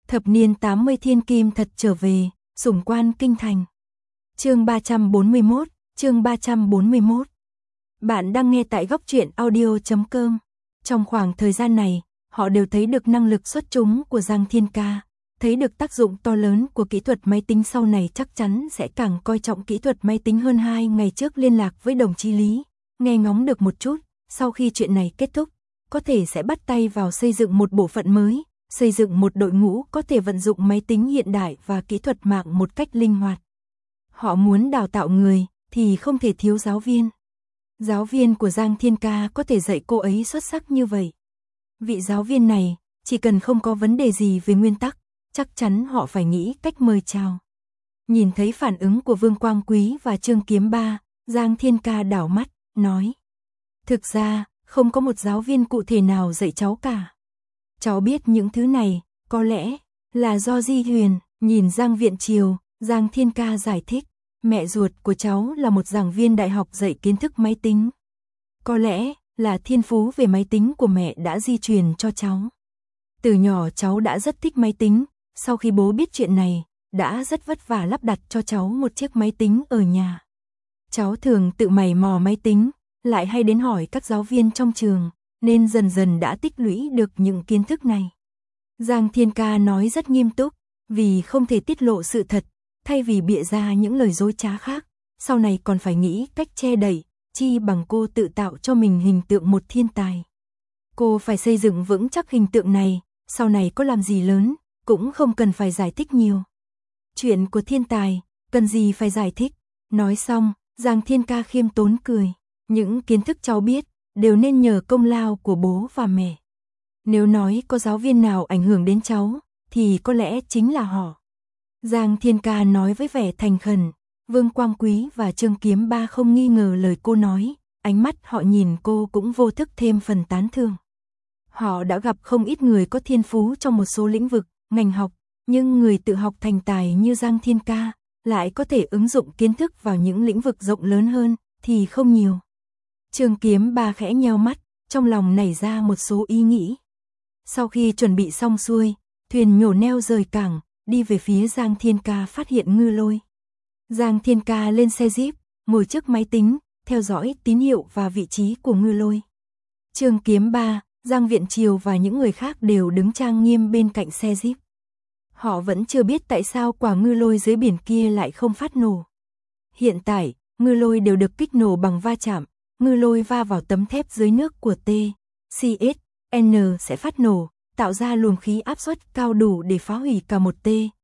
Thập niên 80 thiên kim thật trở về, sủng quan kinh thành. Chương 341, chương 341. Bạn đang nghe tại góc truyện audio.com. Trong khoảng thời gian này, họ đều thấy được năng lực xuất chúng của Giang Thiên Ca, thấy được tác dụng to lớn của kỹ thuật máy tính, sau này chắc chắn sẽ càng coi trọng kỹ thuật máy tính hơn. 2 ngày trước liên lạc với đồng chí Lý, nghe ngóng được một chút, sau khi chuyện này kết thúc, có thể sẽ bắt tay vào xây dựng một bộ phận mới, xây dựng một đội ngũ có thể vận dụng máy tính hiện đại và kỹ thuật mạng một cách linh hoạt. Họ muốn đào tạo người thì không thể thiếu giáo viên. Giáo viên của Giang Thiên Ca có thể dạy cô ấy xuất sắc như vậy. Vị giáo viên này, chỉ cần không có vấn đề gì về nguyên tắc, chắc chắn họ phải nghĩ cách mời chào. Nhìn thấy phản ứng của Vương Quang Quý và Trương Kiếm Ba, Giang Thiên Ca đảo mắt, nói: thực ra, không có một giáo viên cụ thể nào dạy cháu cả. Cháu biết những thứ này, có lẽ là do Di Huyền. Nhìn Giang Viện Triều, Giang Thiên Ca giải thích: mẹ ruột của cháu là một giảng viên đại học dạy kiến thức máy tính. Có lẽ là thiên phú về máy tính của mẹ đã di truyền cho cháu. Từ nhỏ cháu đã rất thích máy tính, sau khi bố biết chuyện này, đã rất vất vả lắp đặt cho cháu một chiếc máy tính ở nhà. Cháu thường tự mày mò máy tính, lại hay đến hỏi các giáo viên trong trường, nên dần dần đã tích lũy được những kiến thức này. Giang Thiên Ca nói rất nghiêm túc, vì không thể tiết lộ sự thật, thay vì bịa ra những lời dối trá khác, sau này còn phải nghĩ cách che đậy, chi bằng cô tự tạo cho mình hình tượng một thiên tài. Cô phải xây dựng vững chắc hình tượng này, sau này có làm gì lớn, cũng không cần phải giải thích nhiều. Chuyện của thiên tài, cần gì phải giải thích. Nói xong, Giang Thiên Ca khiêm tốn cười. Những kiến thức cháu biết, đều nên nhờ công lao của bố và mẹ. Nếu nói có giáo viên nào ảnh hưởng đến cháu, thì có lẽ chính là họ. Giang Thiên Ca nói với vẻ thành khẩn. Vương Quang Quý và Trương Kiếm Ba không nghi ngờ lời cô nói, ánh mắt họ nhìn cô cũng vô thức thêm phần tán thưởng. Họ đã gặp không ít người có thiên phú trong một số lĩnh vực, ngành học, nhưng người tự học thành tài như Giang Thiên Ca, lại có thể ứng dụng kiến thức vào những lĩnh vực rộng lớn hơn, thì không nhiều. Trương Kiếm Ba khẽ nheo mắt, trong lòng nảy ra một số ý nghĩ. Sau khi chuẩn bị xong xuôi, thuyền nhổ neo rời cảng, đi về phía Giang Thiên Ca phát hiện Ngư Lôi. Giang Thiên Ca lên xe Jeep, ngồi trước máy tính, theo dõi tín hiệu và vị trí của Ngư Lôi. Trương Kiếm Ba, Giang Viện Triều và những người khác đều đứng trang nghiêm bên cạnh xe Jeep. Họ vẫn chưa biết tại sao quả Ngư Lôi dưới biển kia lại không phát nổ. Hiện tại, Ngư Lôi đều được kích nổ bằng va chạm. Ngư Lôi va vào tấm thép dưới nước của TCSN sẽ phát nổ, tạo ra luồng khí áp suất cao đủ để phá hủy cả một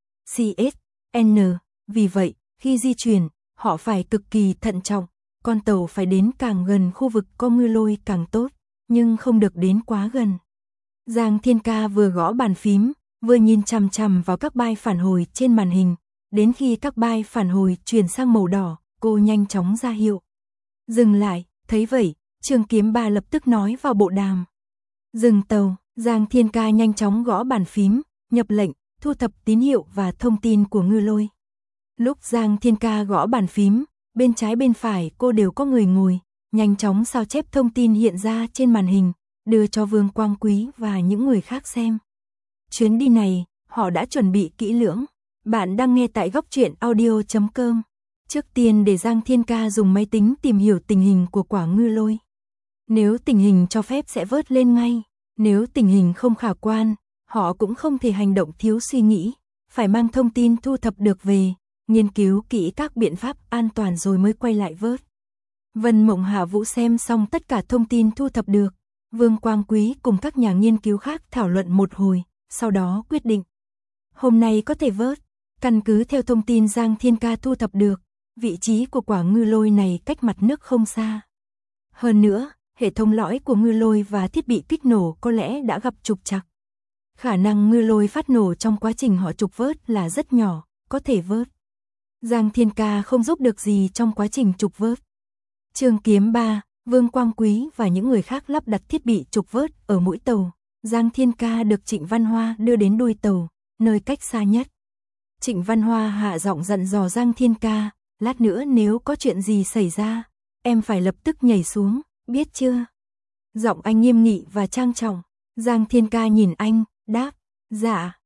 TCSN. Vì vậy, khi di chuyển, họ phải cực kỳ thận trọng. Con tàu phải đến càng gần khu vực có Ngư Lôi càng tốt, nhưng không được đến quá gần. Giang Thiên Ca vừa gõ bàn phím, vừa nhìn chằm chằm vào các bai phản hồi trên màn hình. Đến khi các bai phản hồi chuyển sang màu đỏ, cô nhanh chóng ra hiệu dừng lại. Thấy vậy, Trương Kiếm Ba lập tức nói vào bộ đàm: dừng tàu. Giang Thiên Ca nhanh chóng gõ bàn phím, nhập lệnh, thu thập tín hiệu và thông tin của Ngư Lôi. Lúc Giang Thiên Ca gõ bàn phím, bên trái bên phải cô đều có người ngồi, nhanh chóng sao chép thông tin hiện ra trên màn hình, đưa cho Vương Quang Quý và những người khác xem. Chuyến đi này, họ đã chuẩn bị kỹ lưỡng. Bạn đang nghe tại góc truyện audio.com. Trước tiên để Giang Thiên Ca dùng máy tính tìm hiểu tình hình của quả Ngư Lôi. Nếu tình hình cho phép sẽ vớt lên ngay, nếu tình hình không khả quan, họ cũng không thể hành động thiếu suy nghĩ, phải mang thông tin thu thập được về, nghiên cứu kỹ các biện pháp an toàn rồi mới quay lại vớt. Vân Mộng Hạ Vũ xem xong tất cả thông tin thu thập được, Vương Quang Quý cùng các nhà nghiên cứu khác thảo luận một hồi, sau đó quyết định. Hôm nay có thể vớt, căn cứ theo thông tin Giang Thiên Ca thu thập được, vị trí của quả Ngư Lôi này cách mặt nước không xa. Hơn nữa, hệ thống lõi của Ngư Lôi và thiết bị kích nổ có lẽ đã gặp trục trặc. Khả năng Ngư Lôi phát nổ trong quá trình họ trục vớt là rất nhỏ, có thể vớt. Giang Thiên Ca không giúp được gì trong quá trình trục vớt. Trương Kiếm Ba, Vương Quang Quý và những người khác lắp đặt thiết bị trục vớt ở mũi tàu. Giang Thiên Ca được Trịnh Văn Hoa đưa đến đuôi tàu, nơi cách xa nhất. Trịnh Văn Hoa hạ giọng dặn dò Giang Thiên Ca, lát nữa nếu có chuyện gì xảy ra, em phải lập tức nhảy xuống, biết chưa? Giọng anh nghiêm nghị và trang trọng. Giang Thiên Ca nhìn anh, đáp, dạ.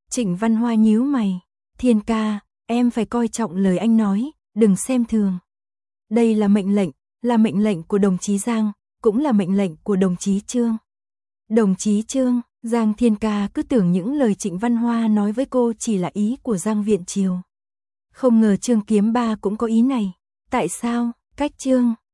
Trịnh Văn Hoa nhíu mày, Thiên ca, em phải coi trọng lời anh nói, đừng xem thường. Đây là mệnh lệnh của đồng chí Giang, cũng là mệnh lệnh của đồng chí Trương. Đồng chí Trương, Giang Thiên ca cứ tưởng những lời Trịnh Văn Hoa nói với cô chỉ là ý của Giang Viện Triều. Không ngờ Trương Kiếm Ba cũng có ý này. Tại sao? Cách Trương